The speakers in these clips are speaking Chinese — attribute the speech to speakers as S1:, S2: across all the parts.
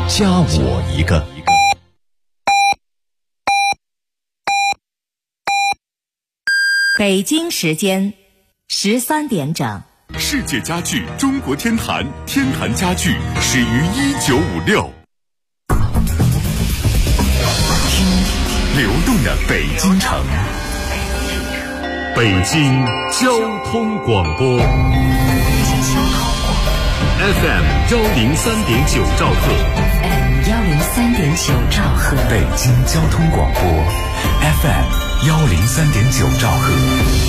S1: 加我一个。
S2: 北京时间13点整。
S3: 世界家具中国天坛，天坛家具始于1956。听流动的北京城，北京交通广播 FM 103.9兆赫，
S2: FM 103.9兆赫，
S1: 北京交通广播 FM 103.9兆赫。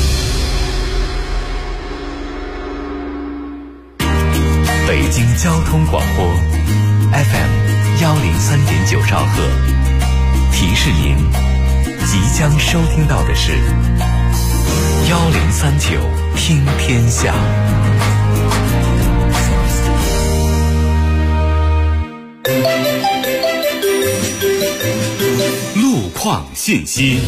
S1: 北京交通广播 FM 103.9兆赫，提示您即将收听到的是1039听天下。
S3: 路况信息。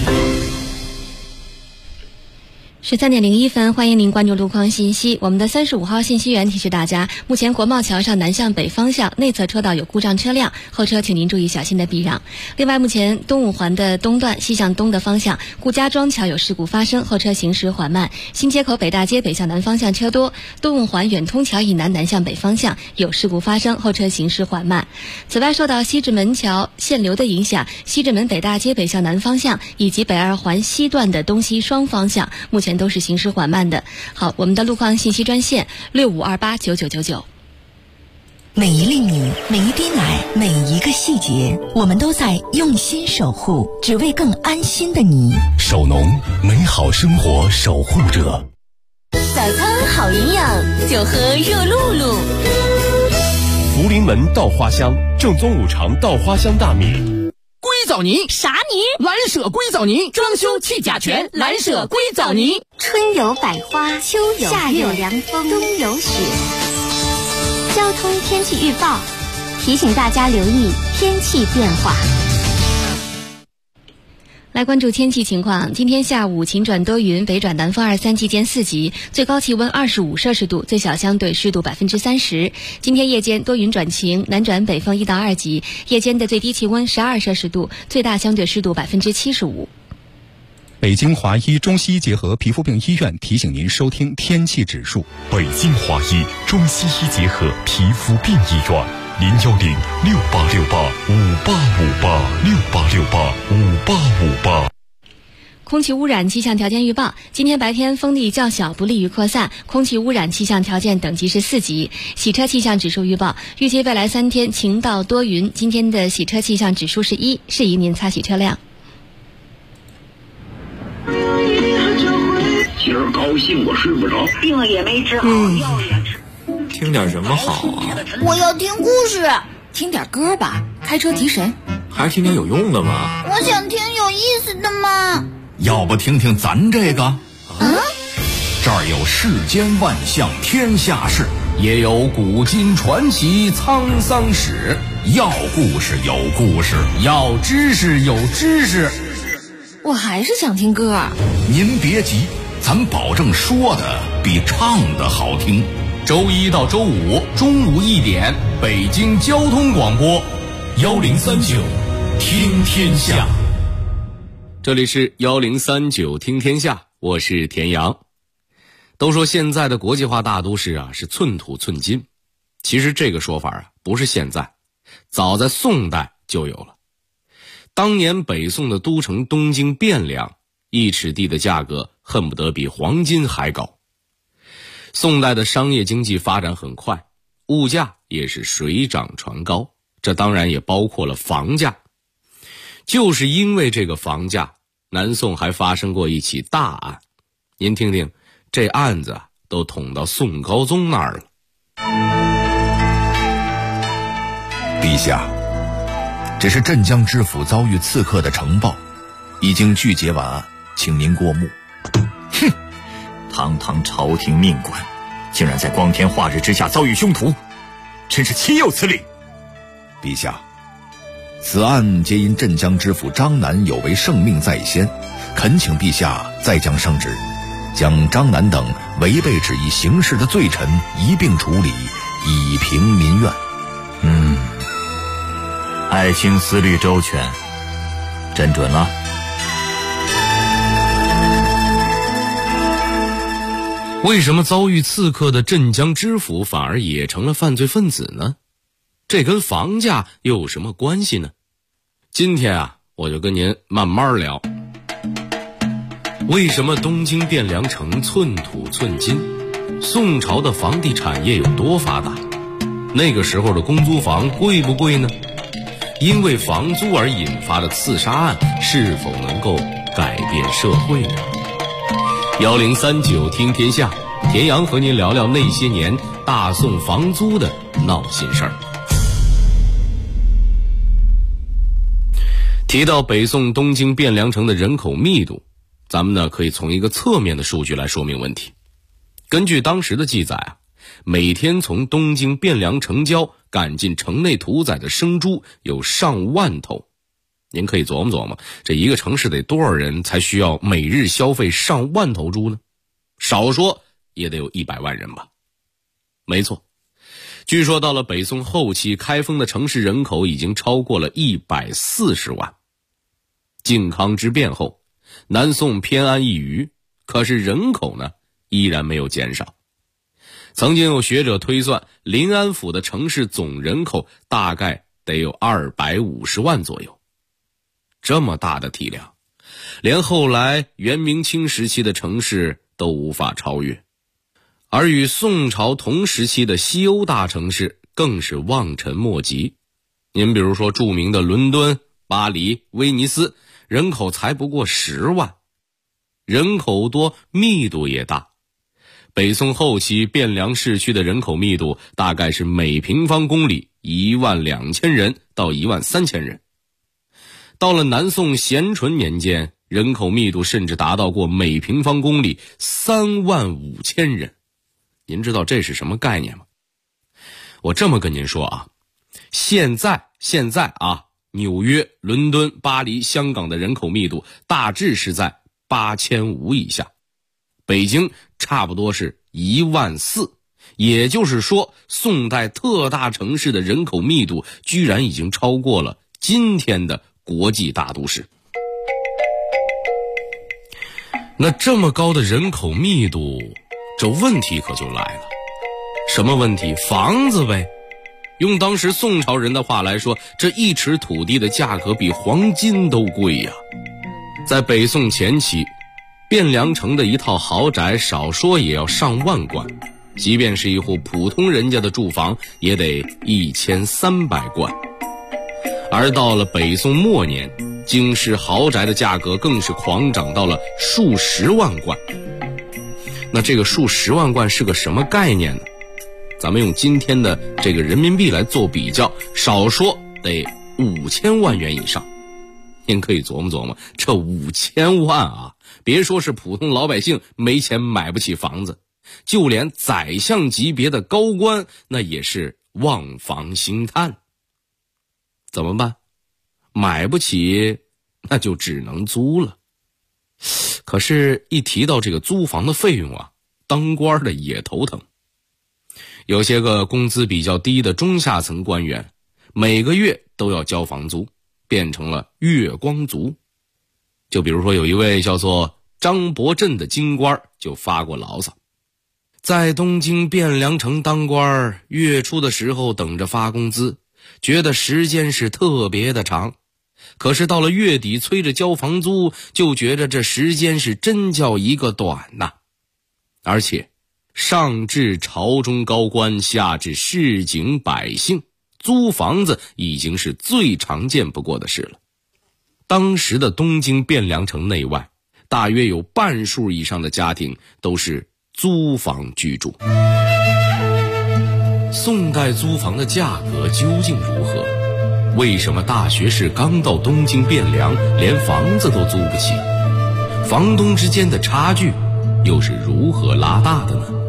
S4: 13:01，欢迎您关注路况信息。我们的35号信息员提示大家，目前国贸桥上南向北方向内侧车道有故障车辆，后车请您注意小心的避让。另外，目前东五环的东段西向东的方向，顾家庄桥有事故发生，后车行驶缓慢。新街口北大街北向南方向车多，东五环远通桥以南南向北方向有事故发生，后车行驶缓慢。此外，受到西直门桥限流的影响，西直门北大街北向南方向以及北二环西段的东西双方向目前都是行驶缓慢的。好，我们的路况信息专线65289999。
S2: 每一粒米，每一滴奶，每一个细节，我们都在用心守护，只为更安心的你。
S1: 守农，美好生活守护者。
S5: 早餐好营养，就喝热露露。
S3: 福临门稻花香，正宗五常稻花香大米。
S6: 硅藻泥？
S5: 啥泥？
S6: 蓝舍硅藻泥，装修去甲醛，蓝舍硅藻泥。
S7: 春有百花，秋有夏有凉风，冬有雪。交通天气预报提醒大家留意天气变化。
S4: 来关注天气情况，今天下午晴转多云，北转南风23级见4级，最高气温25摄氏度，最小相对湿度30%。今天夜间多云转晴，南转北风1到2级，夜间的最低气温12摄氏度，最大相对湿度75%。
S8: 北京华医中西医结合皮肤病医院提醒您收听天气指数。
S3: 北京华医中西医结合皮肤病医院，0106868585858，685858。
S4: 空气污染气象条件预报，今天白天风力较小，不利于扩散，空气污染气象条件等级是4级。洗车气象指数预报，预计未来3天晴到多云，今天的洗车气象指数是1，适宜您擦洗车辆。
S9: 今儿高兴我睡不着，
S10: 病也没治好，药也吃。
S11: 听点什么好啊？
S12: 我要听故事。
S13: 听点歌吧，开车提神。
S11: 还是听点有用的吗？
S12: 我想听有意思的嘛。
S14: 要不听听咱这个？这儿有世间万象天下事，也有古今传奇沧桑史。要故事有故事，要知识有知识。
S13: 我还是想听歌。
S14: 您别急，咱保证说的比唱的好听。周一到周五中午1点，北京交通广播1039听天下。
S15: 这里是1039听天下，我是田阳。都说现在的国际化大都市啊是寸土寸金，其实这个说法啊不是现在，早在宋代就有了。当年北宋的都城东京汴梁，1尺地的价格恨不得比黄金还高。宋代的商业经济发展很快，物价也是水涨船高，这当然也包括了房价。就是因为这个房价，南宋还发生过一起大案。您听听，这案子都捅到宋高宗那儿了。
S14: 陛下，这是镇江知府遭遇刺客的呈报，已经具结完案，请您过目。
S16: 哼，堂堂朝廷命官，竟然在光天化日之下遭遇凶徒，真是岂有此理！
S14: 陛下，此案皆因镇江知府张南有违圣命在先，恳请陛下再将圣旨，将张南等违背旨意行事的罪臣一并处理，以平民怨。
S16: 爱卿思虑周全，真准了。
S15: 为什么遭遇刺客的镇江知府反而也成了犯罪分子呢？这跟房价又有什么关系呢？今天啊，我就跟您慢慢聊。为什么东京汴梁城寸土寸金？宋朝的房地产业有多发达？那个时候的公租房贵不贵呢？因为房租而引发的刺杀案是否能够改变社会呢？1039听天下，田阳和您聊聊那些年大宋房租的闹心事儿。提到北宋东京汴梁城的人口密度，咱们呢可以从一个侧面的数据来说明问题。根据当时的记载啊，每天从东京汴梁城郊赶进城内屠宰的生猪有上万头。您可以琢磨琢磨，这一个城市得多少人才需要每日消费上万头猪呢？少说也得有100万人吧。没错，据说到了北宋后期，开封的城市人口已经超过了140万。靖康之变后，南宋偏安一隅，可是人口呢依然没有减少。曾经有学者推算，临安府的城市总人口大概得有250万左右。这么大的体量，连后来元明清时期的城市都无法超越。而与宋朝同时期的西欧大城市更是望尘莫及。您比如说著名的伦敦、巴黎、威尼斯，人口才不过10万。人口多，密度也大。北宋后期汴梁市区的人口密度大概是每平方公里12000人到13000人。到了南宋咸淳年间，人口密度甚至达到过每平方公里35000人。您知道这是什么概念吗？我这么跟您说啊，现在啊，纽约、伦敦、巴黎、香港的人口密度大致是在8500以下，北京差不多是14000，也就是说，宋代特大城市的人口密度居然已经超过了今天的国际大都市。那这么高的人口密度，这问题可就来了。什么问题？房子呗。用当时宋朝人的话来说，这1尺土地的价格比黄金都贵呀。在北宋前期，汴梁城的一套豪宅少说也要上万贯，即便是一户普通人家的住房也得1300贯。而到了北宋末年，京师豪宅的价格更是狂涨到了数十万贯。那这个数十万贯是个什么概念呢？咱们用今天的这个人民币来做比较，少说得5000万元以上。您可以琢磨琢磨，这5000万啊，别说是普通老百姓没钱买不起房子，就连宰相级别的高官那也是望房兴叹。怎么办？买不起，那就只能租了。可是一提到这个租房的费用啊，当官的也头疼。有些个工资比较低的中下层官员，每个月都要交房租，变成了月光族。就比如说有一位叫做张伯振的京官就发过牢骚，在东京汴梁城当官，月初的时候等着发工资，觉得时间是特别的长，可是到了月底催着交房租，就觉着这时间是真叫一个短呐。而且上至朝中高官，下至市井百姓，租房子已经是最常见不过的事了。当时的东京汴梁城内外，大约有半数以上的家庭都是租房居住。宋代租房的价格究竟如何？为什么大学士刚到东京汴梁，连房子都租不起？房东之间的差距又是如何拉大的呢？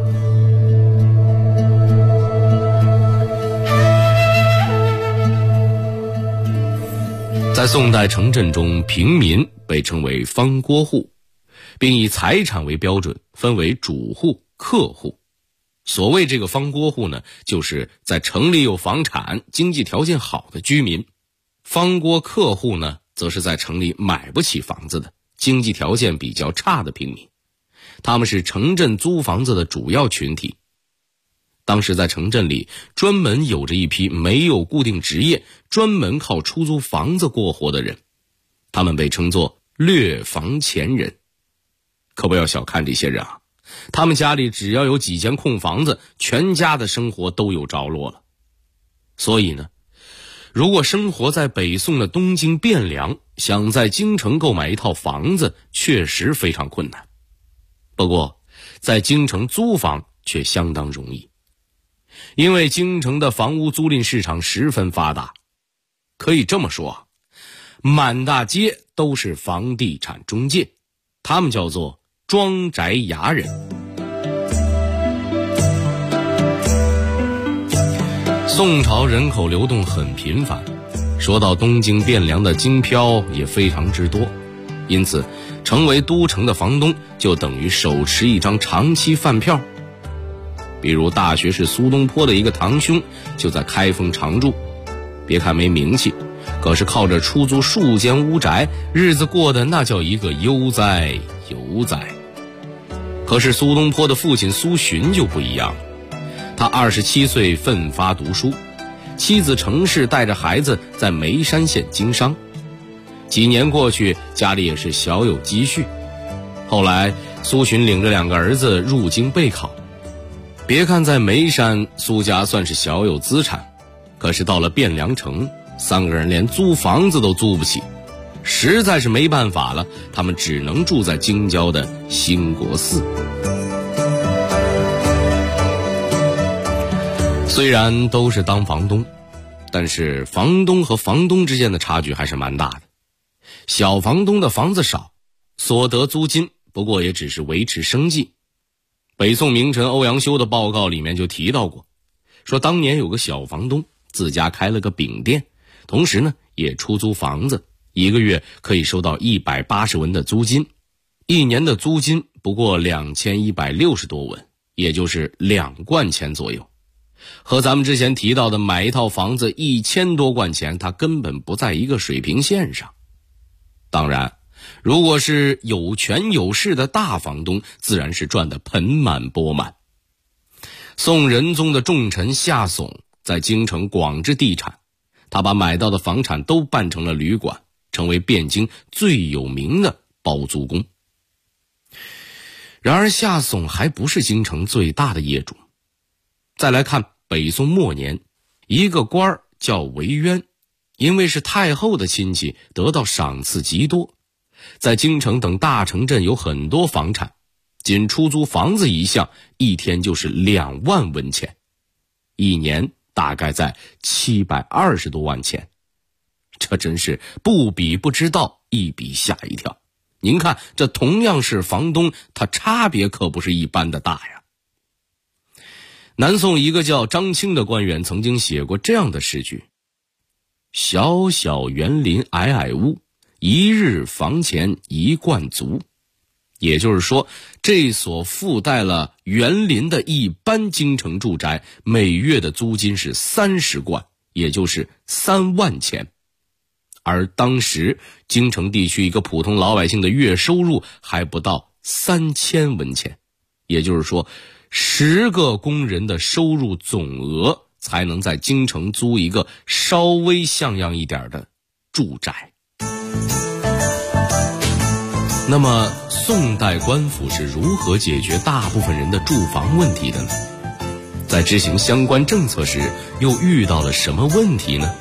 S15: 在宋代城镇中，平民被称为方郭户，并以财产为标准，分为主户、客户。所谓这个方郭户呢，就是在城里有房产、经济条件好的居民。 方锅客户呢，则是在城里买不起房子的，经济条件比较差的平民，他们是城镇租房子的主要群体。当时在城镇里专门有着一批没有固定职业，专门靠出租房子过活的人，他们被称作掠房钱人。可不要小看这些人啊，他们家里只要有几间空房子，全家的生活都有着落了。所以呢，如果生活在北宋的东京汴梁，想在京城购买一套房子确实非常困难。不过在京城租房却相当容易，因为京城的房屋租赁市场十分发达，可以这么说，满大街都是房地产中介，他们叫做庄宅衙人。宋朝人口流动很频繁，说到东京汴梁的京漂也非常之多，因此成为都城的房东就等于手持一张长期饭票。比如大学士苏东坡的一个堂兄就在开封常住，别看没名气，可是靠着出租数间屋宅，日子过得那叫一个悠哉悠哉。可是苏东坡的父亲苏洵就不一样了，他27岁奋发读书，妻子程氏带着孩子在眉山县经商，几年过去，家里也是小有积蓄。后来苏洵领着2个儿子入京备考，别看在眉山苏家算是小有资产，可是到了汴梁城，3个人连租房子都租不起，实在是没办法了，他们只能住在京郊的兴国寺。虽然都是当房东，但是房东和房东之间的差距还是蛮大的。小房东的房子少，所得租金不过也只是维持生计。北宋名臣欧阳修的报告里面就提到过，说当年有个小房东自家开了个饼店，同时呢也出租房子，一个月可以收到180文的租金，一年的租金不过2160多文，也就是2贯钱左右。和咱们之前提到的买一套房子1000多贯钱，他根本不在一个水平线上。当然，如果是有权有势的大房东，自然是赚得盆满钵满。宋仁宗的重臣夏竦在京城广置地产，他把买到的房产都办成了旅馆，成为汴京最有名的包租公。然而夏竦还不是京城最大的业主。再来看北宋末年，一个官儿叫韦渊，因为是太后的亲戚，得到赏赐极多，在京城等大城镇有很多房产，仅出租房子一项，一天就是2万文钱，一年大概在720多万钱。这真是不比不知道，一比吓一跳。您看，这同样是房东，他差别可不是一般的大呀。南宋一个叫张清的官员曾经写过这样的诗句：小小园林矮矮屋，一日房钱1贯足。也就是说，这所附带了园林的一般京城住宅，每月的租金是30贯，也就是3万钱。而当时京城地区一个普通老百姓的月收入还不到3000文钱，也就是说10个工人的收入总额才能在京城租一个稍微像样一点的住宅。那么宋代官府是如何解决大部分人的住房问题的呢？在执行相关政策时又遇到了什么问题呢？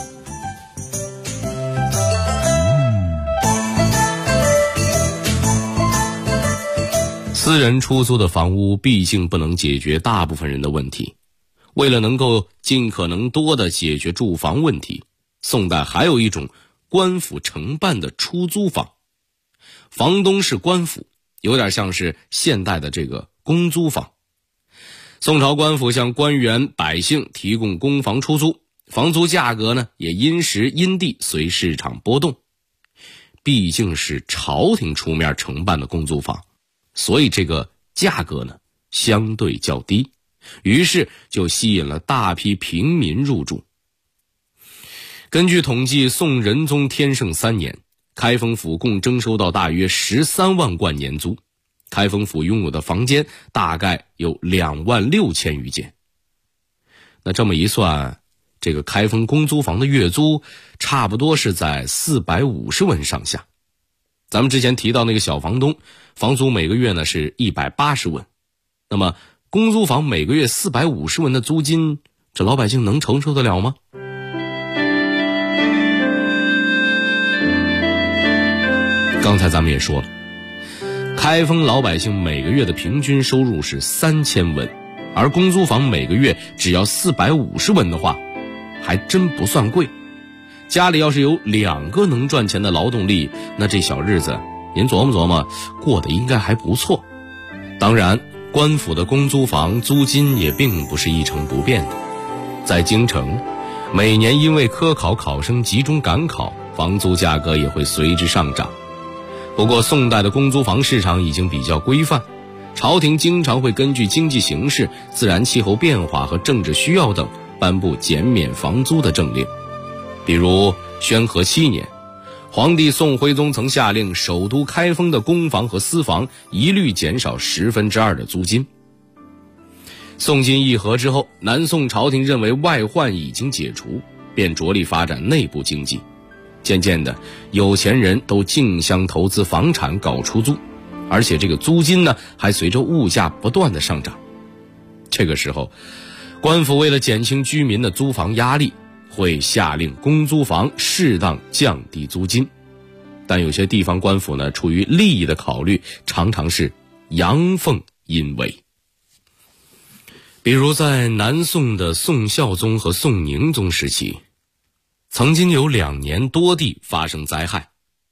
S15: 私人出租的房屋毕竟不能解决大部分人的问题，为了能够尽可能多地解决住房问题，宋代还有一种官府承办的出租房。房东是官府，有点像是现代的这个公租房。宋朝官府向官员百姓提供公房出租，房租价格呢也因时因地随市场波动。毕竟是朝廷出面承办的公租房，所以这个价格呢相对较低，于是就吸引了大批平民入住。 根据统计，宋仁宗天圣3年，开封府共征收到大约13万贯年租，开封府拥有的房间大概有26000余间。那这么一算，这个开封公租房的月租差不多是在450文上下。咱们之前提到那个小房东，房租每个月呢是180文。那么公租房每个月450文的租金，这老百姓能承受得了吗？刚才咱们也说了，开封老百姓每个月的平均收入是3000文，而公租房每个月只要450文的话，还真不算贵。家里要是有2个能赚钱的劳动力，那这小日子您琢磨琢磨，过得应该还不错。当然，官府的公租房租金也并不是一成不变的。在京城，每年因为科考考生集中赶考，房租价格也会随之上涨。不过宋代的公租房市场已经比较规范，朝廷经常会根据经济形势、自然气候变化和政治需要等颁布减免房租的政令。比如宣和7年，皇帝宋徽宗曾下令首都开封的公房和私房一律减少2/10的租金。宋金议和之后，南宋朝廷认为外患已经解除，便着力发展内部经济。渐渐的，有钱人都竞相投资房产搞出租，而且这个租金呢还随着物价不断的上涨。这个时候，官府为了减轻居民的租房压力，会下令公租房适当降低租金。但有些地方官府呢，出于利益的考虑，常常是阳奉阴违。比如在南宋的宋孝宗和宋宁宗时期，曾经有2年多地发生灾害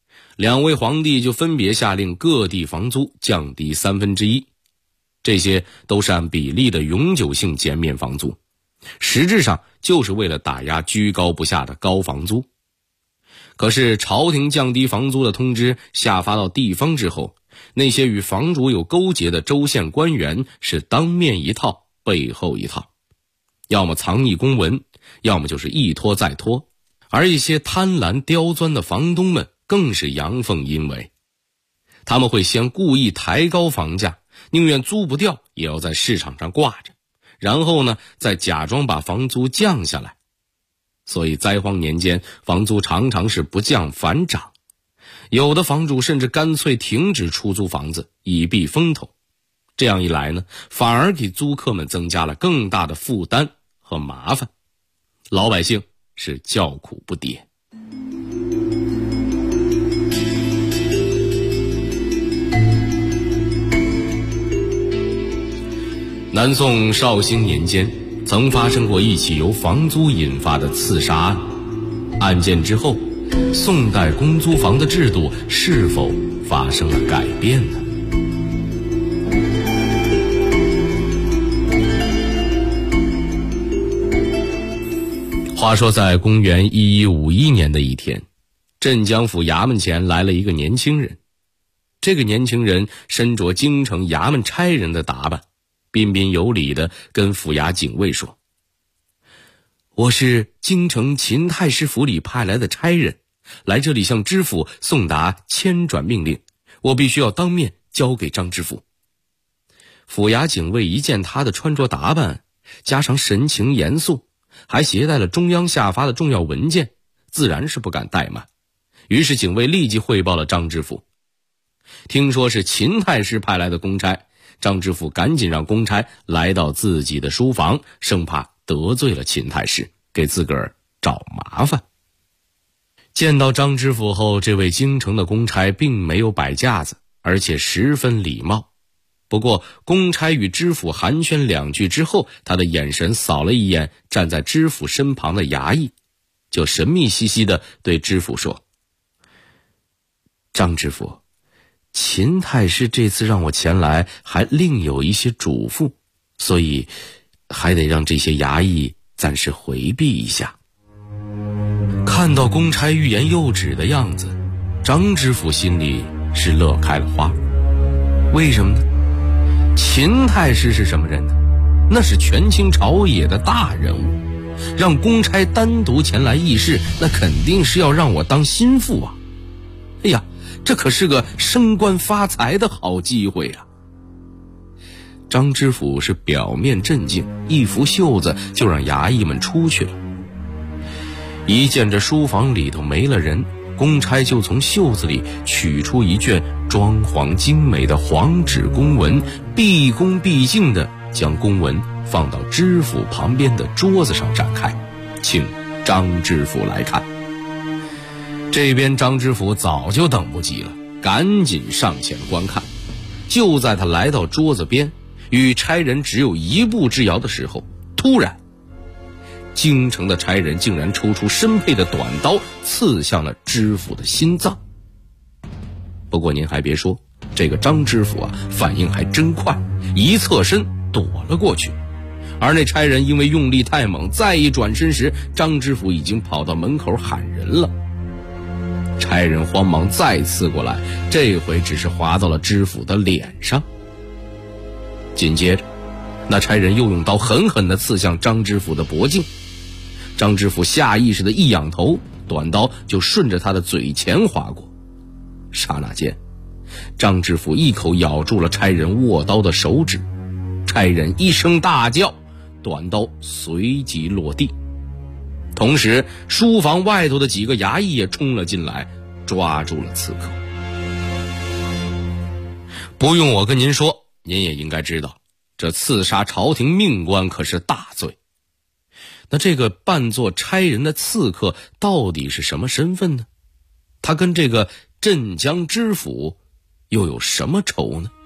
S15: ，2位皇帝就分别下令各地房租降低1/3，这些都是按比例的永久性减免房租，实质上就是为了打压居高不下的高房租。可是朝廷降低房租的通知下发到地方之后，那些与房主有勾结的州县官员是当面一套背后一套，要么藏匿公文，要么就是一拖再拖。而一些贪婪刁钻的房东们更是阳奉阴违，他们会先故意抬高房价，宁愿租不掉也要在市场上挂着，然后呢再假装把房租降下来。所以灾荒年间，房租常常是不降反涨，有的房主甚至干脆停止出租房子以避风头。这样一来呢，反而给租客们增加了更大的负担和麻烦，老百姓是叫苦不迭。南宋绍兴年间，曾发生过一起由房租引发的刺杀案。案件之后，宋代公租房的制度是否发生了改变呢？话说在公元1151年的一天，镇江府衙门前来了一个年轻人。这个年轻人身着京城衙门差人的打扮，彬彬有礼地跟府衙警卫说：“我是京城秦太师府里派来的差人，来这里向知府送达迁转命令，我必须要当面交给张知府。”府衙警卫一见他的穿着打扮，加上神情严肃，还携带了中央下发的重要文件，自然是不敢怠慢。于是警卫立即汇报了张知府。听说是秦太师派来的公差，张知府赶紧让公差来到自己的书房，生怕得罪了秦太师，给自个儿找麻烦。见到张知府后，这位京城的公差并没有摆架子，而且十分礼貌。不过公差与知府寒暄2句之后，他的眼神扫了一眼站在知府身旁的衙役，就神秘兮兮地对知府说：“张知府，秦太师这次让我前来，还另有一些嘱咐，所以还得让这些衙役暂时回避一下。”看到公差欲言又止的样子，张知府心里是乐开了花。为什么呢？秦太师是什么人呢？那是权倾朝野的大人物， 让公差单独前来议事，那肯定是要让我当心腹啊。哎呀，这可是个升官发财的好机会啊。张知府是表面镇静，一拂袖子就让衙役们出去了。一见这书房里头没了人，公差就从袖子里取出一卷装潢精美的黄纸公文，毕恭毕敬地将公文放到知府旁边的桌子上展开，请张知府来看。这边张知府早就等不及了，赶紧上前观看。就在他来到桌子边，与差人只有一步之遥的时候，突然京城的差人竟然抽出身佩的短刀，刺向了知府的心脏。不过您还别说，这个张知府反应还真快，一侧身躲了过去。而那差人因为用力太猛，再一转身时，张知府已经跑到门口喊人了。差人慌忙再刺过来，这回只是划到了知府的脸上。紧接着，那差人又用刀狠狠地刺向张知府的脖颈。张知府下意识地一仰头，短刀就顺着他的嘴前划过。刹那间，张知府一口咬住了差人握刀的手指，差人一声大叫，短刀随即落地。同时，书房外头的几个衙役也冲了进来，抓住了刺客。不用我跟您说，您也应该知道，这刺杀朝廷命官可是大罪。那这个扮作差人的刺客到底是什么身份呢？他跟这个镇江知府又有什么仇呢？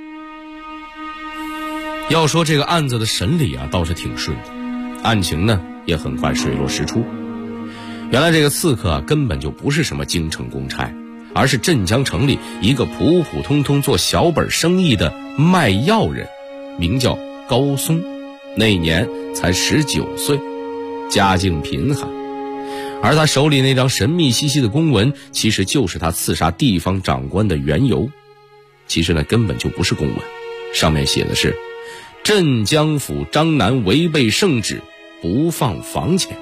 S15: 要说这个案子的审理倒是挺顺的，案情呢也很快水落石出。原来这个刺客根本就不是什么京城公差，而是镇江城里一个普普通通做小本生意的卖药人，名叫高松，那年才19岁，家境贫寒。而他手里那张神秘兮兮的公文，其实就是他刺杀地方长官的缘由。其实呢，根本就不是公文，上面写的是镇江府张南违背圣旨，不放房钱。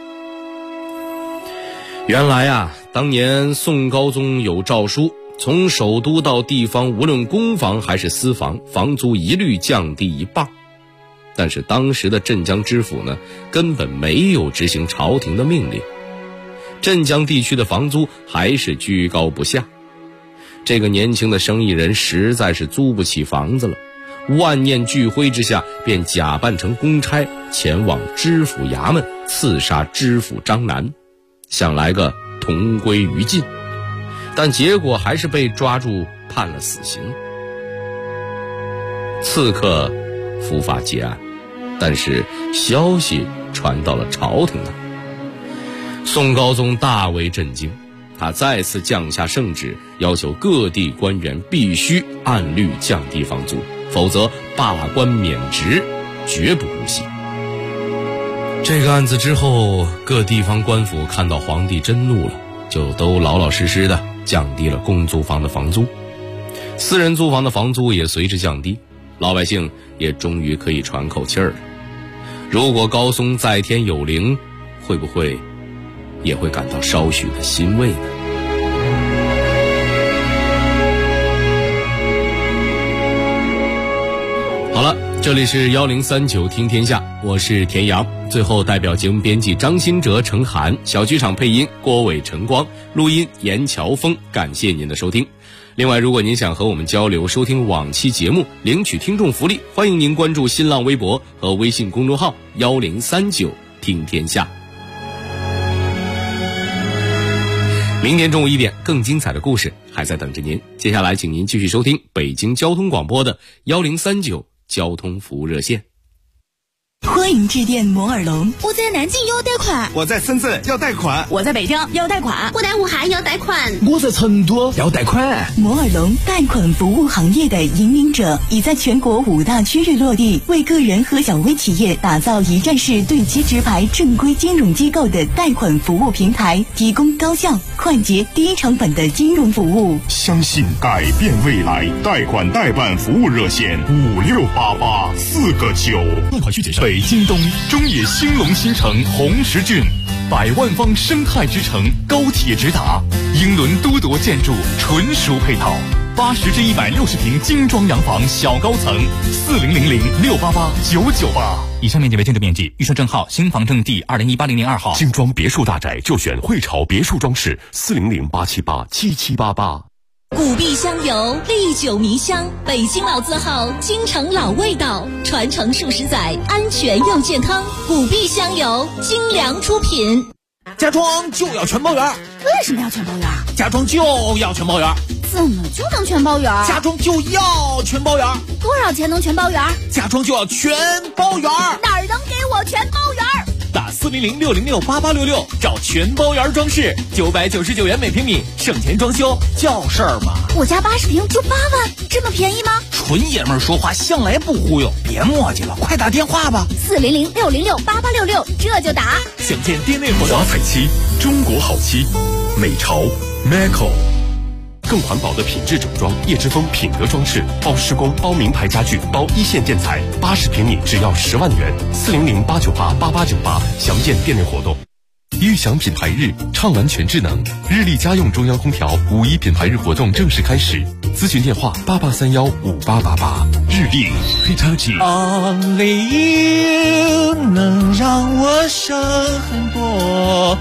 S15: 原来当年宋高宗有诏书，从首都到地方，无论公房还是私房，房租一律降低1半。但是当时的镇江知府呢，根本没有执行朝廷的命令，镇江地区的房租还是居高不下。这个年轻的生意人实在是租不起房子了，万念俱灰之下，便假扮成公差前往知府衙门刺杀知府张南，想来个同归于尽。但结果还是被抓住判了死刑。刺客伏法结案，但是消息传到了朝廷那儿。宋高宗大为震惊，他再次降下圣旨，要求各地官员必须按律降低房租，否则罢官免职，绝不姑息。这个案子之后，各地方官府看到皇帝真怒了，就都老老实实的降低了公租房的房租，私人租房的房租也随之降低，老百姓也终于可以喘口气儿了。如果高松在天有灵，会不会也会感到稍许的欣慰呢？好了，这里是1039听天下，我是田阳。最后代表节目编辑张新哲、程涵，小剧场配音郭伟、陈光，录音严乔峰，感谢您的收听。另外，如果您想和我们交流，收听往期节目，领取听众福利，欢迎您关注新浪微博和微信公众号1039听天下。明天中午1点，更精彩的故事还在等着您。接下来，请您继续收听北京交通广播的1039交通服务热线。
S2: 欢迎致电摩尔龙。
S12: 我在南京要贷款，
S17: 我在深圳要贷款，
S13: 我在北京要贷款，
S12: 我在武汉要贷款，
S17: 我在成都要贷款。
S2: 摩尔龙贷款服务行业的引领者，已在全国5大区域落地，为个人和小微企业打造一站式对接直排正规金融机构的贷款服务平台，提供高效、快捷、低成本的金融服务。
S3: 相信改变未来，贷款代办服务热线568849。
S18: 贷款需谨慎。
S3: 北京东，中野兴隆新城红石郡，100万方生态之城，高铁直达，英伦都铎建筑，纯熟配套，80至160平精装洋房小高层，4000688998。
S8: 以上面积为建筑面积，预售证号新房证第20180002号。
S3: 精装别墅大宅就选汇潮别墅装饰，400-878-7788。
S5: 古壁香油，历久弥香，北京老字号，京城老味道，传承数十载，安全又健康。古壁香油，精良出品。
S6: 家装就要全包圆。
S12: 为什么要全包圆？
S6: 家装就要全包圆。
S12: 怎么就能全包圆？
S6: 家装就要全包圆。
S12: 多少钱能全包圆？
S6: 家装就要全包圆。
S12: 哪儿能给我全包圆？
S6: 打400-606-8866找全包圆装饰，999元每平米，省钱装修叫事儿嘛。
S12: 我家80平就8万，这么便宜吗？
S6: 纯爷们儿说话向来不忽悠，别磨叽了，快打电话吧。
S12: 400-606-8866，这就打。
S6: 想见店内活动。
S3: 华彩漆，中国好漆，美潮 Maco。更环保的品质整装，叶之峰品德装饰，包施工，包名牌家具，包一线建材，80平米只要10万元，400-898-8898，详见店内活动。悦享品牌日，畅玩全智能，日立家用中央空调5·1品牌日活动正式开始，咨询电话88315888。日立 Hitachi。
S6: Only you 能让我省很多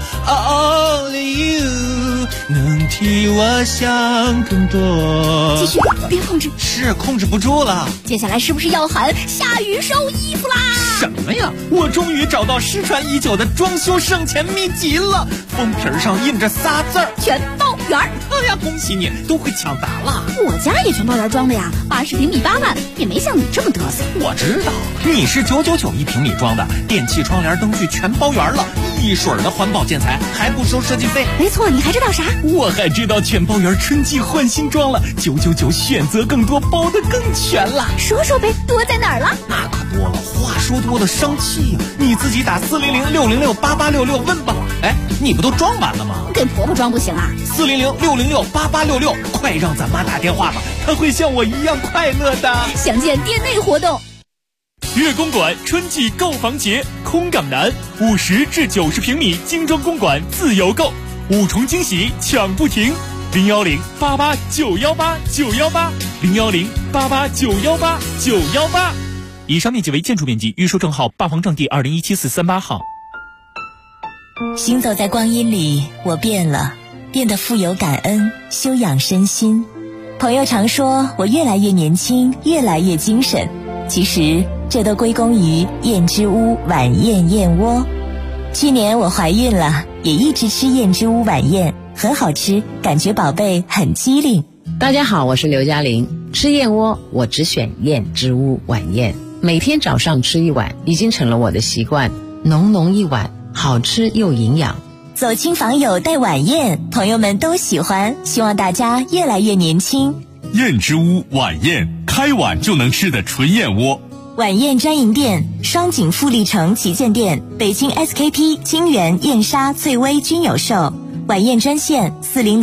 S6: ，Only you 能替我想更多。
S12: 继续，别控制。
S6: 是控制不住了。
S12: 接下来是不是要喊下雨收衣服啦？
S6: 什么呀？我终于找到失传已久的装修省钱秘籍了，封皮上印着仨字儿：
S12: 全包圆。
S6: 哎呀，恭喜你，都会抢答了。
S12: 我家也全包圆装的呀，80平米8万，也没像你这么嘚瑟。
S6: 我知道，你是999一平米装的，电器、窗帘、灯具全包圆了，一水的环保建材，还不收设计费。
S12: 没错，你还知道啥？
S6: 我还知道全包圆春季换新装了，999选择更多，包得更全了。
S12: 说说呗，多在哪儿了？
S6: 那可多了，话说多的生气呀！你自己打400-606-8866问吧。哎，你不都装完了吗？
S12: 给婆婆装不行啊
S6: ？400-606-8866，快让咱妈打电话吧，她会像我一样快乐的。
S12: 详见店内活动。
S18: 悦公馆春季购房节，空港南50至90平米精装公馆自由购，5重惊喜抢不停。010-88918-918，010-88918-918。以上面积为建筑面积，预售证号霸房证第2017-438号。
S2: 行走在光阴里，我变了，变得富有感恩，修养身心。朋友常说我越来越年轻，越来越精神，其实这都归功于燕之屋晚宴燕窝。去年我怀孕了，也一直吃燕之屋晚宴，很好吃，感觉宝贝很机灵。
S19: 大家好，我是刘嘉玲。吃燕窝我只选燕之屋晚宴，每天早上吃一碗，已经成了我的习惯。浓浓一碗，好吃又营养。
S2: 走亲访友带晚宴，朋友们都喜欢，希望大家越来越年轻。
S3: 燕之屋晚宴，开碗就能吃的纯燕窝。
S2: 晚宴专营店：双井富力城旗舰店、北京 SKP、金源、燕莎、翠微均有售。晚宴专线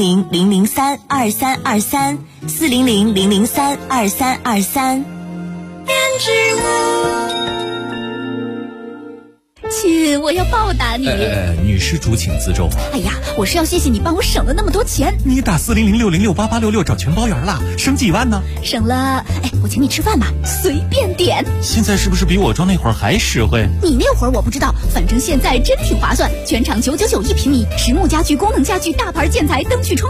S2: 400-003-2323，400-003-2323。
S12: 燕之屋。亲，我要报答你。
S8: 女施主请自重。
S12: 哎呀，我是要谢谢你帮我省了那么多钱。
S8: 你打400-606-8866找全包圆了，省几万呢？
S12: 省了，我请你吃饭吧，随便点。
S8: 现在是不是比我装那会儿还实惠？
S12: 你那会儿我不知道，反正现在真挺划算，全场999一平米，实木家具、功能家具、大牌建材、灯具、窗